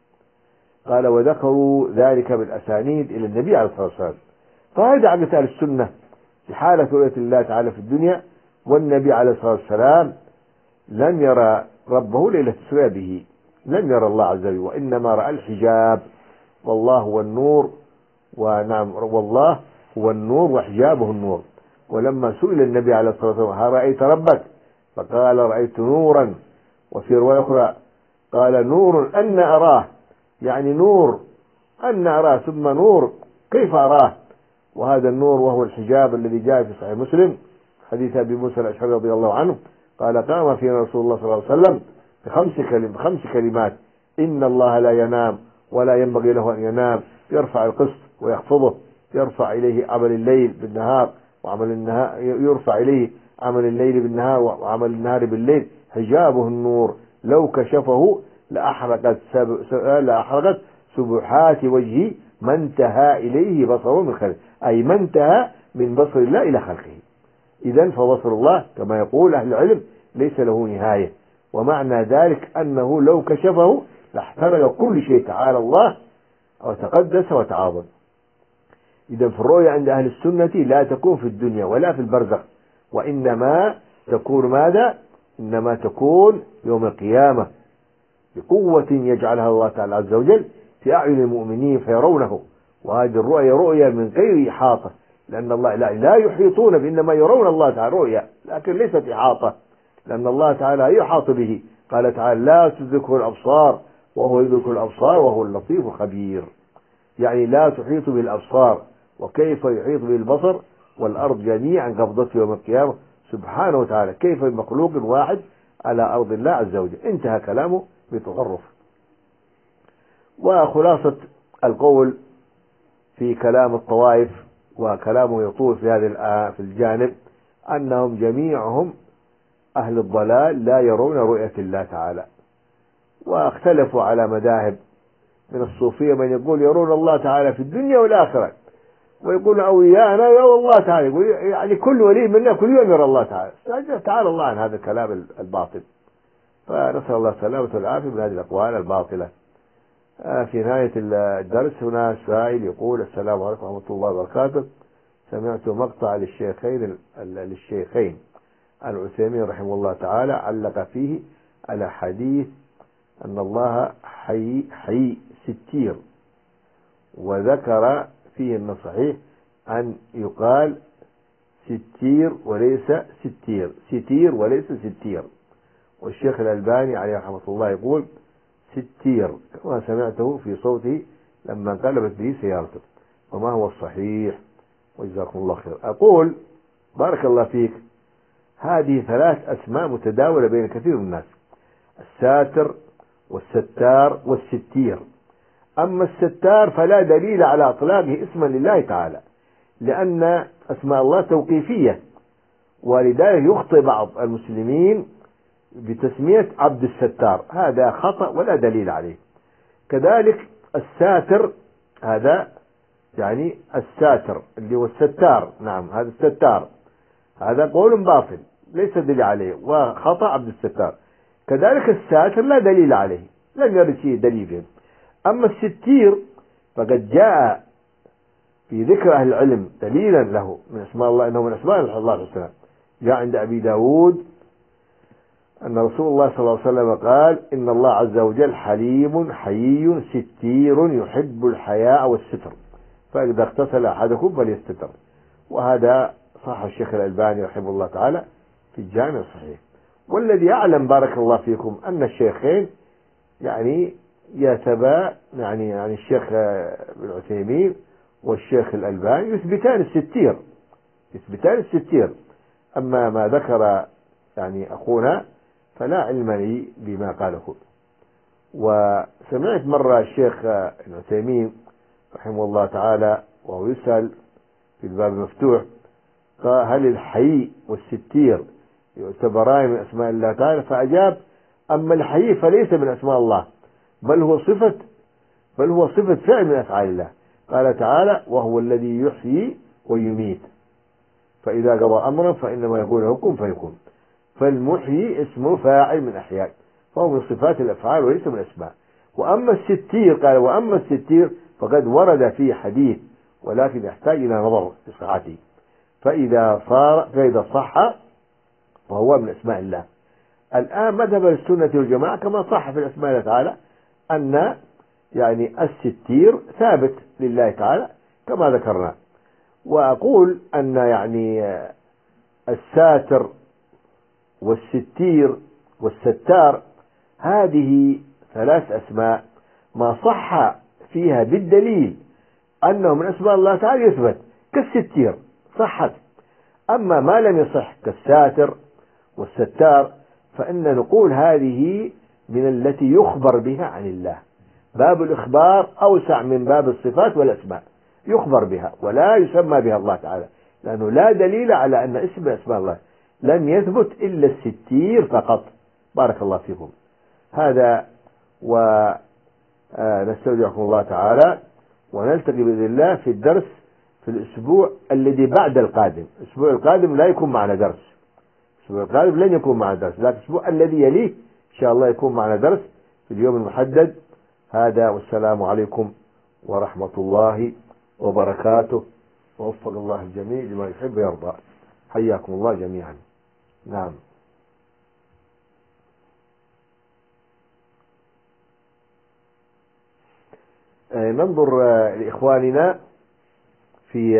قال وذكروا ذلك بالأسانيد إلى النبي عليه الصلاة والسلام. فهذا عقيدة أهل السنة في حالة رؤية الله تعالى في الدنيا. والنبي عليه الصلاة والسلام لم يرى ربه ليلة السرى به، لم يرى الله عز وجل، وإنما رأى الحجاب، والله هو النور، ونعم والله هو النور وحجابه النور. ولما سئل النبي عليه الصلاة والسلام هل رأيت ربك؟ فقال رأيت نورا. وفي رواية أخرى قال نور أن أراه، يعني نور أن أراه، ثم نور كيف أراه؟ وهذا النور وهو الحجاب الذي جاء في صحيح مسلم حديث أبي موسى الأشعري رضي الله عنه قال قام فينا رسول الله صلى الله عليه وسلم بخمس كلمات, بخمس كلمات إن الله لا ينام ولا ينبغي له أن ينام، يرفع القسط ويخفضه، يرفع إليه عمل الليل بالنهار وعمل النهار، يرفع إليه عمل الليل بالنهار وعمل النهار بالليل، حجابه النور لو كشفه لأحرقت سب... لأحرقت سبحات وجهه ما انتهى إليه بصره من خلقه، أي ما انتهى من بصر الله إلى خلقه. إذن فبصر الله كما يقول أهل العلم ليس له نهاية، ومعنى ذلك أنه لو كشفه لاحترق كل شيء تعالى الله وتقدس وتعاظم. إذن في الرؤية عند أهل السنة لا تكون في الدنيا ولا في البرزخ، وإنما تكون ماذا؟ إنما تكون يوم القيامة بقوة يجعلها الله تعالى عز وجل في أعين المؤمنين فيرونه. وهذه الرؤية رؤية من غير إحاطة، لأن الله لا, لا يحيطون بإنما يرون الله تعالى رؤية، لكن ليست إحاطة، لأن الله تعالى يحاط به. قال تعالى لا تدركه الأبصار وهو يدرك الأبصار وهو اللطيف الخبير، يعني لا تحيط بالأبصار. وكيف يحيط بالبصر والأرض جميعا قبضته يوم القيامة سبحانه وتعالى، كيف بمخلوق واحد على أرض الله عز وجل. انتهى كلامه بتصرف. وخلاصة القول في كلام الطوائف وكلامه يطول في هذا في الجانب أنهم جميعهم أهل الضلال لا يرون رؤية الله تعالى، واختلفوا على مذاهب من الصوفية من يقول يرون الله تعالى في الدنيا والآخرة، ويقول أولياءنا يرون الله تعالى، يقول يعني كل ولي منا كل يوم يرى الله تعالى. تعالى الله عن هذا الكلام الباطل، فنسأل الله السلامة والعافية من هذه الأقوال الباطلة. في نهاية الدرس هنا سائل يقول السلام عليكم ورحمة الله وبركاته، سمعت مقطع للشيخين للشيخين العثيمين رحمه الله تعالى علق فيه على حديث أن الله حي حي ستير، وذكر فيه أن صحيح أن يقال ستير وليس ستير، ستير وليس ستير. والشيخ الألباني عليه رحمة الله يقول ستير كما سمعته في صوته لما انقلبت به سيارته. وما هو الصحيح؟ وجزاكم الله خير. أقول بارك الله فيك، هذه ثلاث أسماء متداولة بين كثير من الناس: الساتر والستار والستير. أما الستار فلا دليل على إطلاقه اسما لله تعالى، لأن أسماء الله توقيفية، ولذلك يخطئ بعض المسلمين بتسمية عبد الستار، هذا خطأ ولا دليل عليه. كذلك الساتر، هذا يعني الساتر اللي هو الستار، نعم هذا الستار، هذا قول باطل ليس دليل عليه وخطأ عبد الستار. كذلك الساتر لا دليل عليه، لم يرد فيه دليل فيه. أما الستير فقد جاء في ذكر أهل العلم دليلا له من أسماء الله، أنه من أسماء الله عليه السلام. جاء عند أبي داود أن رسول الله صلى الله عليه وسلم قال: إن الله عز وجل حليم حيي ستير يحب الحياء والستر، فإذا اغتسل أحدكم فليستتر. وهذا صح الشيخ الألباني رحمه الله تعالى في الجامع الصحيح. والذي يعلم بارك الله فيكم أن الشيخين يعني يتبع يعني يعني الشيخ ابن عثيمين والشيخ الألباني يثبتان الستير، يثبتان الستير. أما ما ذكر يعني أخونا فلا علم لي بما قاله. وسمعت مرة الشيخ ابن عثيمين رحمه الله تعالى وهو يسأل في الباب المفتوح قال: هل الحي والستير يعتبران من أسماء الله تعالى؟ فأجاب: أما الحي فليس من أسماء الله، بل هو صفة بل هو صفة فعل من أفعال الله. قال تعالى: وهو الذي يحيي ويميت، فإذا قضى أمرا فإنما يقول له كن فيكون. فالمحيي اسمه فاعل من أحياء، فهو من صفات الأفعال وليس من أسماء. وأما الستير قال: وأما الستير فقد ورد فيه حديث، ولكن يحتاج إلى نظر في صحته، فإذا صار فإذا صح فهو من أسماء الله. الآن مذهب السنة والجماعة كما صح في الأسماء الله تعالى أن يعني الستير ثابت لله تعالى كما ذكرنا. وأقول أن يعني الساتر والستير والستار هذه ثلاث أسماء ما صح فيها بالدليل أنه من أسماء الله تعالى يثبت، كالستير صحت. أما ما لم يصح كالساتر والستار فإن نقول هذه من التي يخبر بها عن الله. باب الإخبار أوسع من باب الصفات والأسماء، يخبر بها ولا يسمى بها الله تعالى، لأنه لا دليل على أن اسم أسماء الله لم يثبت إلا الستير فقط. بارك الله فيكم. هذا ونستودعكم الله تعالى، ونلتقي بإذن الله في الدرس في الأسبوع الذي بعد القادم. الأسبوع القادم لا يكون معنا درس، الأسبوع القادم لن يكون معنا درس، لكن الأسبوع الذي يليه إن شاء الله يكون معنا درس في اليوم المحدد. هذا والسلام عليكم ورحمة الله وبركاته، ووفق الله الجميع لما يحب ويرضى. حياكم الله جميعا. نعم. ننظر لإخواننا في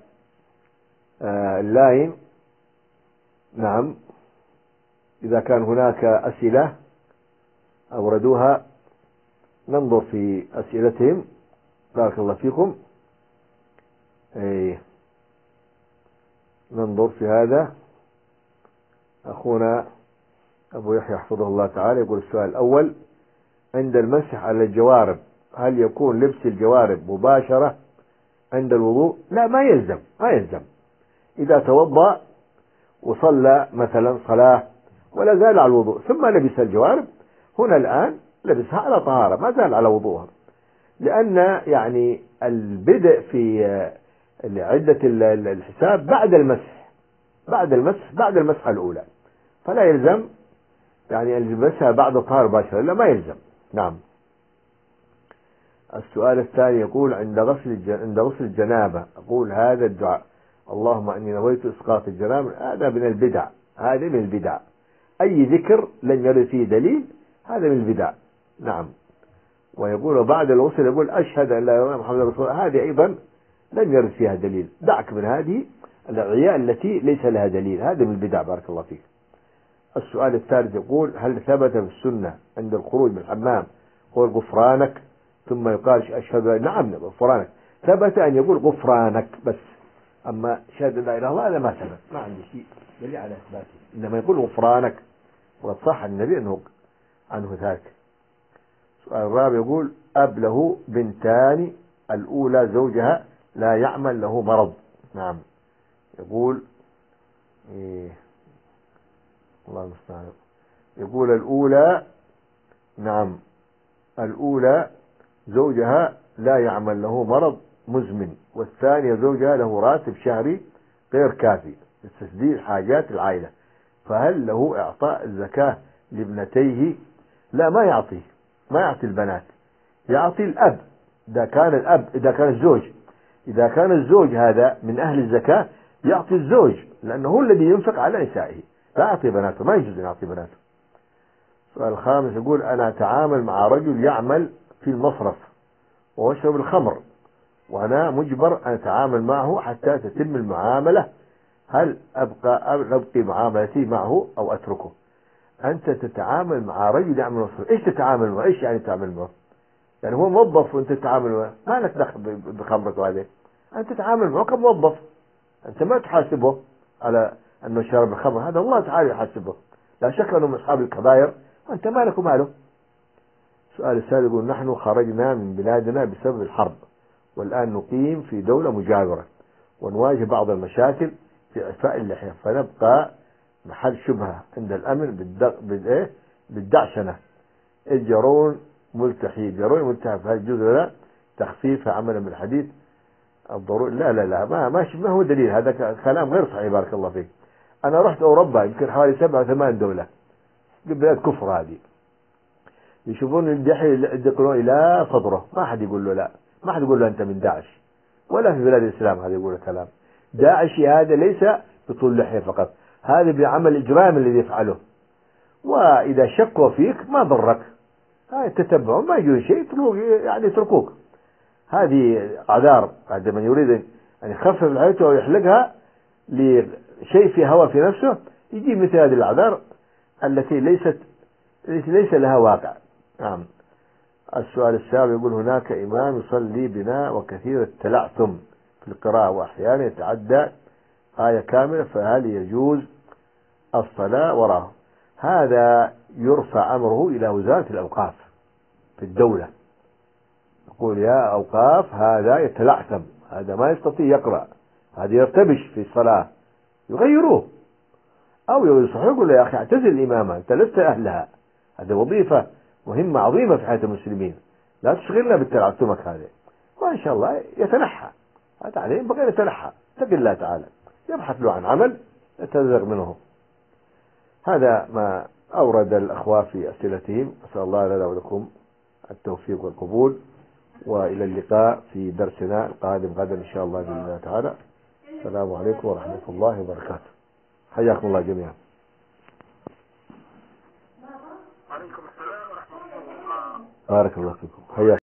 اللاين. نعم، إذا كان هناك أسئلة أوردوها ننظر في أسئلتهم. بارك الله فيكم. أي ننظر في هذا. أخونا أبو يحيى حفظه الله تعالى يقول: السؤال الأول: عند المسح على الجوارب هل يكون لبس الجوارب مباشرة عند الوضوء؟ لا، ما يلزم ما يلزم. إذا توضأ وصلى مثلا صلاة ولا زال على الوضوء ثم لبس الجوارب، هنا الآن لبسها على طهارة، ما زال على وضوءها، لأن يعني البدء في عدة الحساب بعد المسح بعد المسح بعد المسحة الأولى، فلا يلزم يعني أن يلبسها بعد الطهارة مباشرة، لا ما يلزم. نعم. السؤال الثاني يقول: عند غسل عند غسل الجنابة أقول هذا الدعاء: اللهم إني نويت إسقاط الجنابة. هذا من البدع، هذا من البدع. أي ذكر لم يرد فيه دليل هذا من البدع. نعم. ويقول: بعد الغسل يقول أشهد أن لا إله إلا الله محمد رسول الله. هذه أيضا لم يرد فيها دليل. دعك من هذه الأدعياء التي ليس لها دليل، هذا من البدع. بارك الله فيك. السؤال الثالث يقول: هل ثبت في السنة عند الخروج من الحمام قول غفرانك ثم يقال أشهد أن؟ نعم، غفرانك ثبت أن يقول غفرانك بس، أما شهادة لا إله إلا الله هذا ما ثبت، ما عندي شيء دليل على إثباته، إنما يقول غفرانك، وقد صح النبي أنه عنه ذاك. السؤال الرابع يقول: أب له بنتان، الأولى زوجها لا يعمل له مرض. نعم. يقول إيه الله المستعان. يقول الأولى نعم الأولى زوجها لا يعمل له مرض مزمن، والثانية زوجها له راتب شهري غير كافي لتسديد حاجات العائلة، فهل له إعطاء الزكاة لابنتيه، لا ما يعطي ما يعطي البنات، يعطي الأب إذا كان الأب إذا كان الزوج إذا كان الزوج هذا من أهل الزكاة يعطي الزوج، لأنه هو الذي ينفق على نسائه، لا يعطي بناته، ما يجوز أن يعطي بناته. السؤال الخامس يقول: أنا أتعامل مع رجل يعمل في المصرف ويشرب الخمر، وأنا مجبر أن أتعامل معه حتى تتم المعاملة، هل أبقى أبقي معاملتي معه أو أتركه؟ أنت تتعامل مع رجل يعمل مصرف، إيش تتعامل معه؟ إيش يعني تتعامل معه؟ يعني هو موظف وأنت تتعامل معه، ما لك دخل بخمرك وهذا، أنت تتعامل معه كموظف، أنت ما تحاسبه على أنه شرب الخمر، هذا الله تعالى يحاسبه، لا شك أنه من أصحاب الكبائر وأنت مالك وماله. السؤال السادس يقول: نحن خرجنا من بلادنا بسبب الحرب، والآن نقيم في دولة مجاورة، ونواجه بعض المشاكل في إعفاء اللحية، فنبقى محل شبهة عند الأمن بالدعشنة، إذ يرون ملتحي يرون ملتحي في هذا الجزء، لا تخفيف عملا بالحديث الضروري. لا لا لا ما ما ما هو دليل، هذا كلام غير صحيح. بارك الله فيك. أنا رحت أوروبا يمكن حوالي سبعة ثمان دولة، بلاد كفر هذه، يشوفون اللحية يدقلون إلى صدره، ما حد يقول له لا، ما حد يقول له أنت من داعش، ولا في بلاد الإسلام هذا يقول كلام. داعشي هذا ليس بطول لحية فقط، هذا بعمل الإجرام الذي يفعله، وإذا شكوا فيك ما ضرك، هاي تتبعوا ما يجوز شيء يعني يتركوك. هذه أعذار عند من يريد أن يخفف الحياة أو يحلقها لشيء في هوى في نفسه، يجي مثل هذه الأعذار التي ليست ليس لها واقع. نعم. السؤال السابع يقول: هناك إمام يصلي بنا وكثير التلعثم في القراءة، وأحيانا يتعدى آية كاملة، فهل يجوز الصلاة وراءه؟ هذا يرفع أمره إلى وزارة الأوقاف في الدولة، يقول: يا أوقاف هذا يتلعثم، هذا ما يستطيع يقرأ، هذا يرتبش في الصلاة، يغيروه أو ينصحوه، يقول له: يا أخي اعتزل الإمامة، أنت لست أهلها، هذه وظيفة مهمة عظيمة في حياة المسلمين، لا تشغلنا بالتلعثمك هذا. وإن شاء الله يتنحى، هذا عليه بغير يتنحى، اتق الله تعالى، يبحث له عن عمل يتزغ منه. هذا ما أورد الأخوة في أسئلتهم، أسأل الله لنا ولكم التوفيق والقبول، وإلى اللقاء في درسنا القادم غدا إن شاء الله بإذن الله تعالى. السلام عليكم ورحمة الله وبركاته. حياكم الله جميعا. وعليكم السلام ورحمة الله. بارك الله فيكم. حياكم.